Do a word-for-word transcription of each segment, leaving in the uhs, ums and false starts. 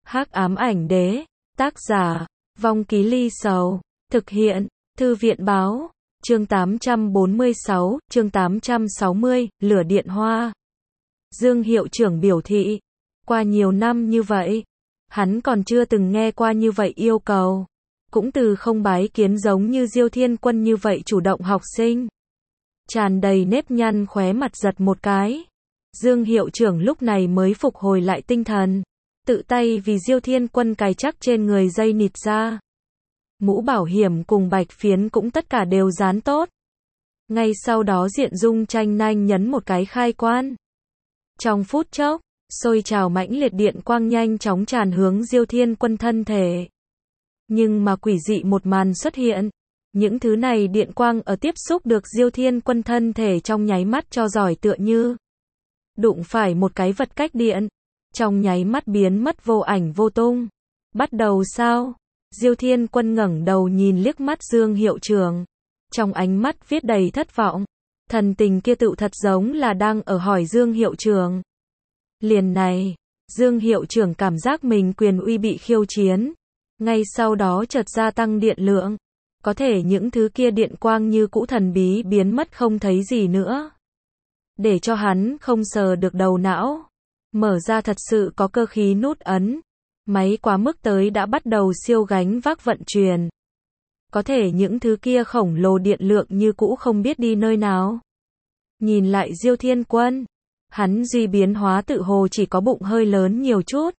Hắc ám ảnh đế, tác giả, Vong Ký Ly Sầu, thực hiện, Thư viện báo, chương tám trăm bốn mươi sáu, chương tám trăm sáu mươi, lửa điện hoa. Dương hiệu trưởng biểu thị, qua nhiều năm như vậy, hắn còn chưa từng nghe qua như vậy yêu cầu, cũng từ không bái kiến giống như Diêu Thiên Quân như vậy chủ động học sinh. Tràn đầy nếp nhăn khóe mặt giật một cái. Dương hiệu trưởng lúc này mới phục hồi lại tinh thần, tự tay vì Diêu Thiên Quân cài chắc trên người dây nịt ra. Mũ bảo hiểm cùng bạch phiến cũng tất cả đều dán tốt. Ngay sau đó Diện Dung tranh nhanh nhấn một cái khai quan. Trong phút chốc, sôi trào mãnh liệt điện quang nhanh chóng tràn hướng Diêu Thiên Quân thân thể. Nhưng mà quỷ dị một màn xuất hiện. Những thứ này điện quang ở tiếp xúc được Diêu Thiên Quân thân thể trong nháy mắt cho giỏi tựa như đụng phải một cái vật cách điện, trong nháy mắt biến mất vô ảnh vô tung. Bắt đầu sao? Diêu Thiên Quân ngẩng đầu nhìn liếc mắt Dương hiệu trưởng, trong ánh mắt viết đầy thất vọng. Thần tình kia tựu thật giống là đang ở hỏi Dương hiệu trưởng. Liền này, Dương hiệu trưởng cảm giác mình quyền uy bị khiêu chiến, ngay sau đó chợt gia tăng điện lượng. Có thể những thứ kia điện quang như cũ thần bí biến mất không thấy gì nữa. Để cho hắn không sờ được đầu não. Mở ra thật sự có cơ khí nút ấn. Máy quá mức tới đã bắt đầu siêu gánh vác vận chuyển. Có thể những thứ kia khổng lồ điện lượng như cũ không biết đi nơi nào. Nhìn lại Diêu Thiên Quân. Hắn duy biến hóa tự hồ chỉ có bụng hơi lớn nhiều chút.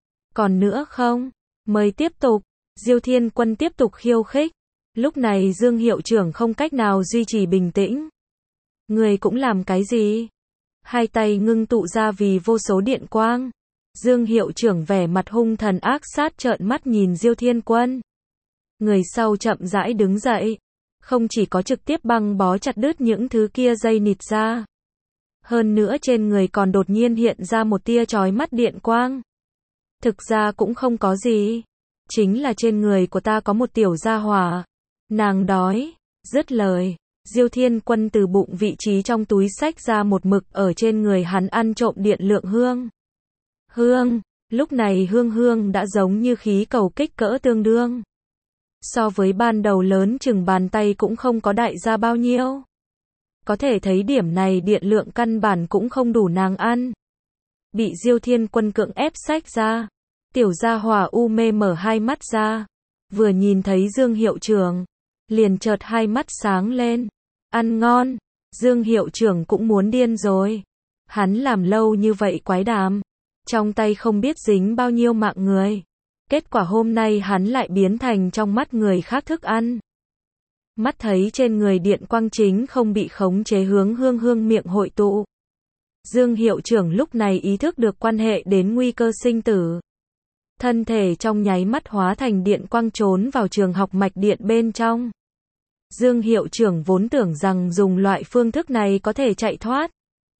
Còn nữa không? Mời tiếp tục. Diêu Thiên Quân tiếp tục khiêu khích. Lúc này Dương hiệu trưởng không cách nào duy trì bình tĩnh. Người cũng làm cái gì? Hai tay ngưng tụ ra vì vô số điện quang. Dương hiệu trưởng vẻ mặt hung thần ác sát trợn mắt nhìn Diêu Thiên Quân. Người sau chậm rãi đứng dậy. Không chỉ có trực tiếp băng bó chặt đứt những thứ kia dây nịt ra. Hơn nữa trên người còn đột nhiên hiện ra một tia chói mắt điện quang. Thực ra cũng không có gì. Chính là trên người của ta có một tiểu gia hỏa. Nàng đói. Dứt lời, Diêu Thiên Quân từ bụng vị trí trong túi xách ra một mực ở trên người hắn ăn trộm điện lượng hương. Hương, lúc này hương hương đã giống như khí cầu kích cỡ tương đương. So với ban đầu lớn chừng bàn tay cũng không có đại ra bao nhiêu. Có thể thấy điểm này điện lượng căn bản cũng không đủ nàng ăn. Bị Diêu Thiên Quân cưỡng ép xách ra. Tiểu gia hỏa u mê mở hai mắt ra. Vừa nhìn thấy Dương hiệu trưởng, liền chợt hai mắt sáng lên. Ăn ngon. Dương hiệu trưởng cũng muốn điên rồi. Hắn làm lâu như vậy quái đàm. Trong tay không biết dính bao nhiêu mạng người. Kết quả hôm nay hắn lại biến thành trong mắt người khác thức ăn. Mắt thấy trên người điện quang chính không bị khống chế hướng hương hương miệng hội tụ. Dương hiệu trưởng lúc này ý thức được quan hệ đến nguy cơ sinh tử. Thân thể trong nháy mắt hóa thành điện quang trốn vào trường học mạch điện bên trong. Dương hiệu trưởng vốn tưởng rằng dùng loại phương thức này có thể chạy thoát.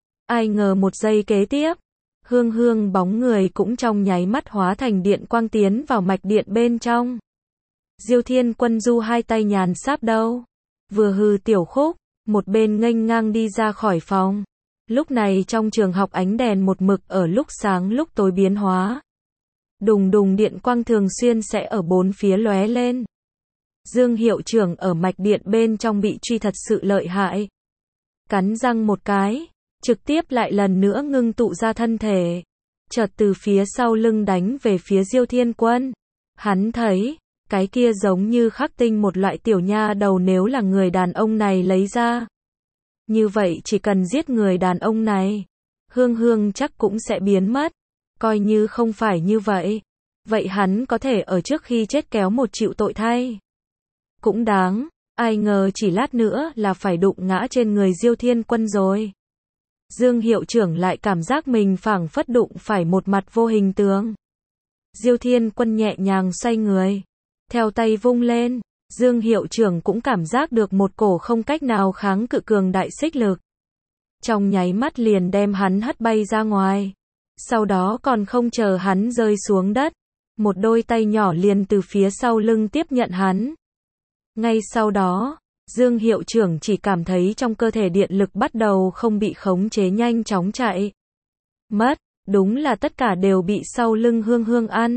Ai ngờ một giây kế tiếp, hương hương bóng người cũng trong nháy mắt hóa thành điện quang tiến vào mạch điện bên trong. Diêu Thiên Quân du hai tay nhàn sáp đâu. Vừa hừ tiểu khúc, một bên nghênh ngang đi ra khỏi phòng. Lúc này trong trường học ánh đèn một mực ở lúc sáng lúc tối biến hóa. Đùng đùng điện quang thường xuyên sẽ ở bốn phía lóe lên. Dương hiệu trưởng ở mạch điện bên trong bị truy thật sự lợi hại. Cắn răng một cái, trực tiếp lại lần nữa ngưng tụ ra thân thể. Chợt từ phía sau lưng đánh về phía Diêu Thiên Quân. Hắn thấy, cái kia giống như khắc tinh một loại tiểu nha đầu nếu là người đàn ông này lấy ra. Như vậy chỉ cần giết người đàn ông này, hương hương chắc cũng sẽ biến mất. Coi như không phải như vậy, vậy hắn có thể ở trước khi chết kéo một chịu tội thay. Cũng đáng, ai ngờ chỉ lát nữa là phải đụng ngã trên người Diêu Thiên Quân rồi. Dương hiệu trưởng lại cảm giác mình phảng phất đụng phải một mặt vô hình tường. Diêu Thiên Quân nhẹ nhàng xoay người, theo tay vung lên, Dương hiệu trưởng cũng cảm giác được một cổ không cách nào kháng cự cường đại xích lực. Trong nháy mắt liền đem hắn hất bay ra ngoài. Sau đó còn không chờ hắn rơi xuống đất, một đôi tay nhỏ liền từ phía sau lưng tiếp nhận hắn. Ngay sau đó, Dương hiệu trưởng chỉ cảm thấy trong cơ thể điện lực bắt đầu không bị khống chế nhanh chóng chạy mất, đúng là tất cả đều bị sau lưng hương hương ăn.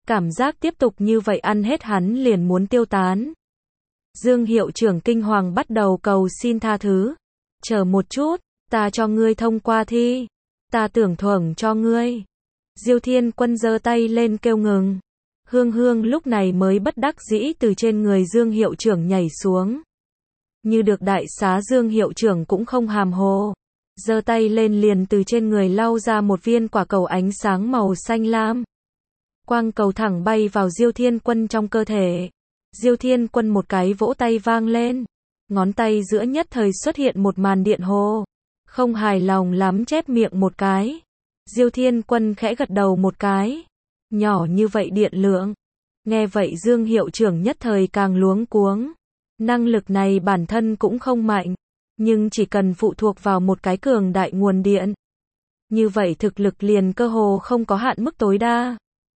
Cảm giác tiếp tục như vậy ăn hết hắn liền muốn tiêu tán. Dương hiệu trưởng kinh hoàng bắt đầu cầu xin tha thứ. Chờ một chút, ta cho ngươi thông qua thi. Ta tưởng thưởng cho ngươi. Diêu Thiên Quân giơ tay lên kêu ngừng. Hương Hương lúc này mới bất đắc dĩ từ trên người Dương hiệu trưởng nhảy xuống. Như được đại xá, Dương hiệu trưởng cũng không hàm hồ. Giơ tay lên liền từ trên người lau ra một viên quả cầu ánh sáng màu xanh lam. Quang cầu thẳng bay vào Diêu Thiên Quân trong cơ thể. Diêu Thiên Quân một cái vỗ tay vang lên. Ngón tay giữa nhất thời xuất hiện một màn điện hồ. Không hài lòng lắm chép miệng một cái. Diêu Thiên Quân khẽ gật đầu một cái. Nhỏ như vậy điện lượng. Nghe vậy Dương hiệu trưởng nhất thời càng luống cuống. Năng lực này bản thân cũng không mạnh. Nhưng chỉ cần phụ thuộc vào một cái cường đại nguồn điện. Như vậy thực lực liền cơ hồ không có hạn mức tối đa.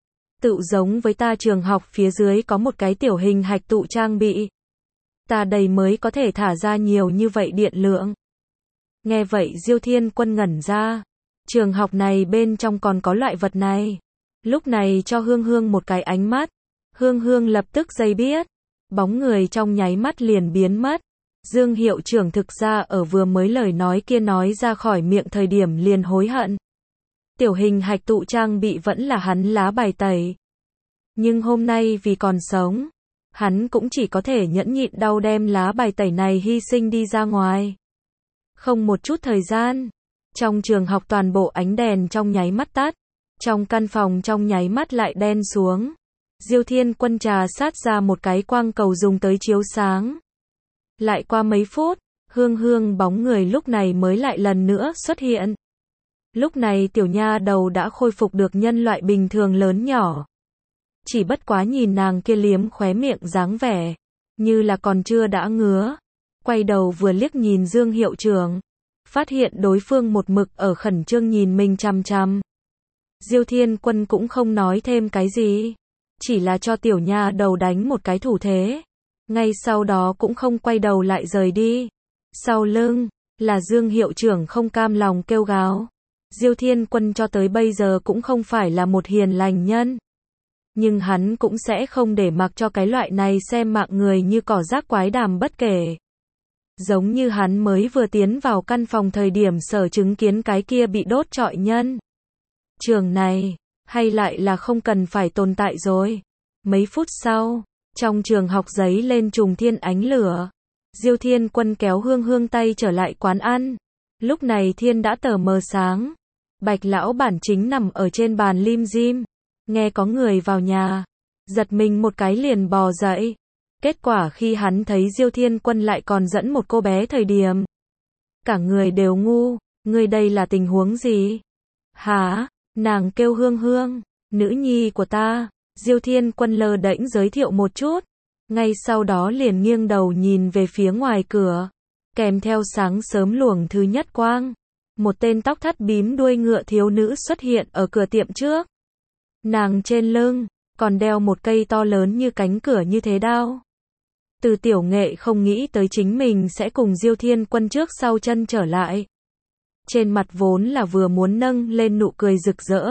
Tự giống với ta trường học phía dưới có một cái tiểu hình hạch tụ trang bị. Ta đầy mới có thể thả ra nhiều như vậy điện lượng. Nghe vậy Diêu Thiên Quân ngẩn ra. Trường học này bên trong còn có loại vật này. Lúc này cho Hương Hương một cái ánh mắt. Hương Hương lập tức dây biết. Bóng người trong nháy mắt liền biến mất. Dương hiệu trưởng thực ra ở vừa mới lời nói kia nói ra khỏi miệng thời điểm liền hối hận. Tiểu hình hạch tụ trang bị vẫn là hắn lá bài tẩy. Nhưng hôm nay vì còn sống, hắn cũng chỉ có thể nhẫn nhịn đau đem lá bài tẩy này hy sinh đi ra ngoài. Không một chút thời gian, trong trường học toàn bộ ánh đèn trong nháy mắt tắt, trong căn phòng trong nháy mắt lại đen xuống. Diêu Thiên Quân trà sát ra một cái quang cầu dùng tới chiếu sáng. Lại qua mấy phút, Hương Hương bóng người lúc này mới lại lần nữa xuất hiện. Lúc này tiểu nha đầu đã khôi phục được nhân loại bình thường lớn nhỏ. Chỉ bất quá nhìn nàng kia liếm khóe miệng dáng vẻ, như là còn chưa đã ngứa. Quay đầu vừa liếc nhìn Dương hiệu trưởng, phát hiện đối phương một mực ở khẩn trương nhìn mình chằm chằm. Diêu Thiên Quân cũng không nói thêm cái gì, chỉ là cho tiểu nha đầu đánh một cái thủ thế. Ngay sau đó cũng không quay đầu lại rời đi. Sau lưng, là Dương hiệu trưởng không cam lòng kêu gào. Diêu Thiên Quân cho tới bây giờ cũng không phải là một hiền lành nhân. Nhưng hắn cũng sẽ không để mặc cho cái loại này xem mạng người như cỏ rác quái đàm bất kể. Giống như hắn mới vừa tiến vào căn phòng thời điểm sở chứng kiến cái kia bị đốt trọi nhân. Trường này, hay lại là không cần phải tồn tại rồi. Mấy phút sau, trong trường học giấy lên trùng thiên ánh lửa. Diêu Thiên Quân kéo Hương Hương tay trở lại quán ăn. Lúc này thiên đã tờ mờ sáng. Bạch lão bản chính nằm ở trên bàn lim dim. Nghe có người vào nhà, giật mình một cái liền bò dậy. Kết quả khi hắn thấy Diêu Thiên Quân lại còn dẫn một cô bé thời điểm. Cả người đều ngu, ngươi đây là tình huống gì? Hả? Nàng kêu Hương Hương, nữ nhi của ta. Diêu Thiên Quân lơ đễnh giới thiệu một chút. Ngay sau đó liền nghiêng đầu nhìn về phía ngoài cửa. Kèm theo sáng sớm luồng thứ nhất quang. Một tên tóc thắt bím đuôi ngựa thiếu nữ xuất hiện ở cửa tiệm trước. Nàng trên lưng, còn đeo một cây to lớn như cánh cửa như thế đao. Từ Tiểu Nghệ không nghĩ tới chính mình sẽ cùng Diêu Thiên Quân trước sau chân trở lại. Trên mặt vốn là vừa muốn nâng lên nụ cười rực rỡ.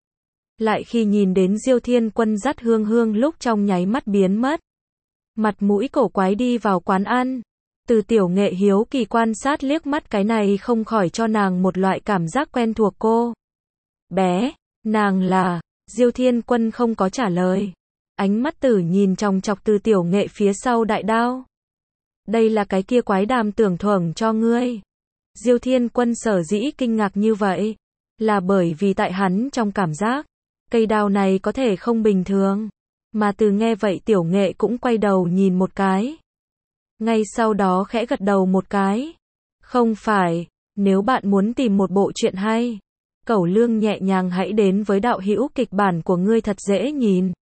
Lại khi nhìn đến Diêu Thiên Quân dắt Hương Hương lúc trong nháy mắt biến mất. Mặt mũi cổ quái đi vào quán ăn. Từ Tiểu Nghệ hiếu kỳ quan sát liếc mắt cái này không khỏi cho nàng một loại cảm giác quen thuộc cô. Bé, nàng là... Diêu Thiên Quân không có trả lời. Ánh mắt tử nhìn chòng chọc Từ Tiểu Nghệ phía sau đại đao. Đây là cái kia quái đàm tưởng thưởng cho ngươi. Diêu Thiên Quân sở dĩ kinh ngạc như vậy, là bởi vì tại hắn trong cảm giác, cây đao này có thể không bình thường. Mà từ nghe vậy Tiểu Nghệ cũng quay đầu nhìn một cái. Ngay sau đó khẽ gật đầu một cái. Không phải, nếu bạn muốn tìm một bộ truyện hay, Cẩu Lương nhẹ nhàng hãy đến với đạo hữu kịch bản của ngươi thật dễ nhìn.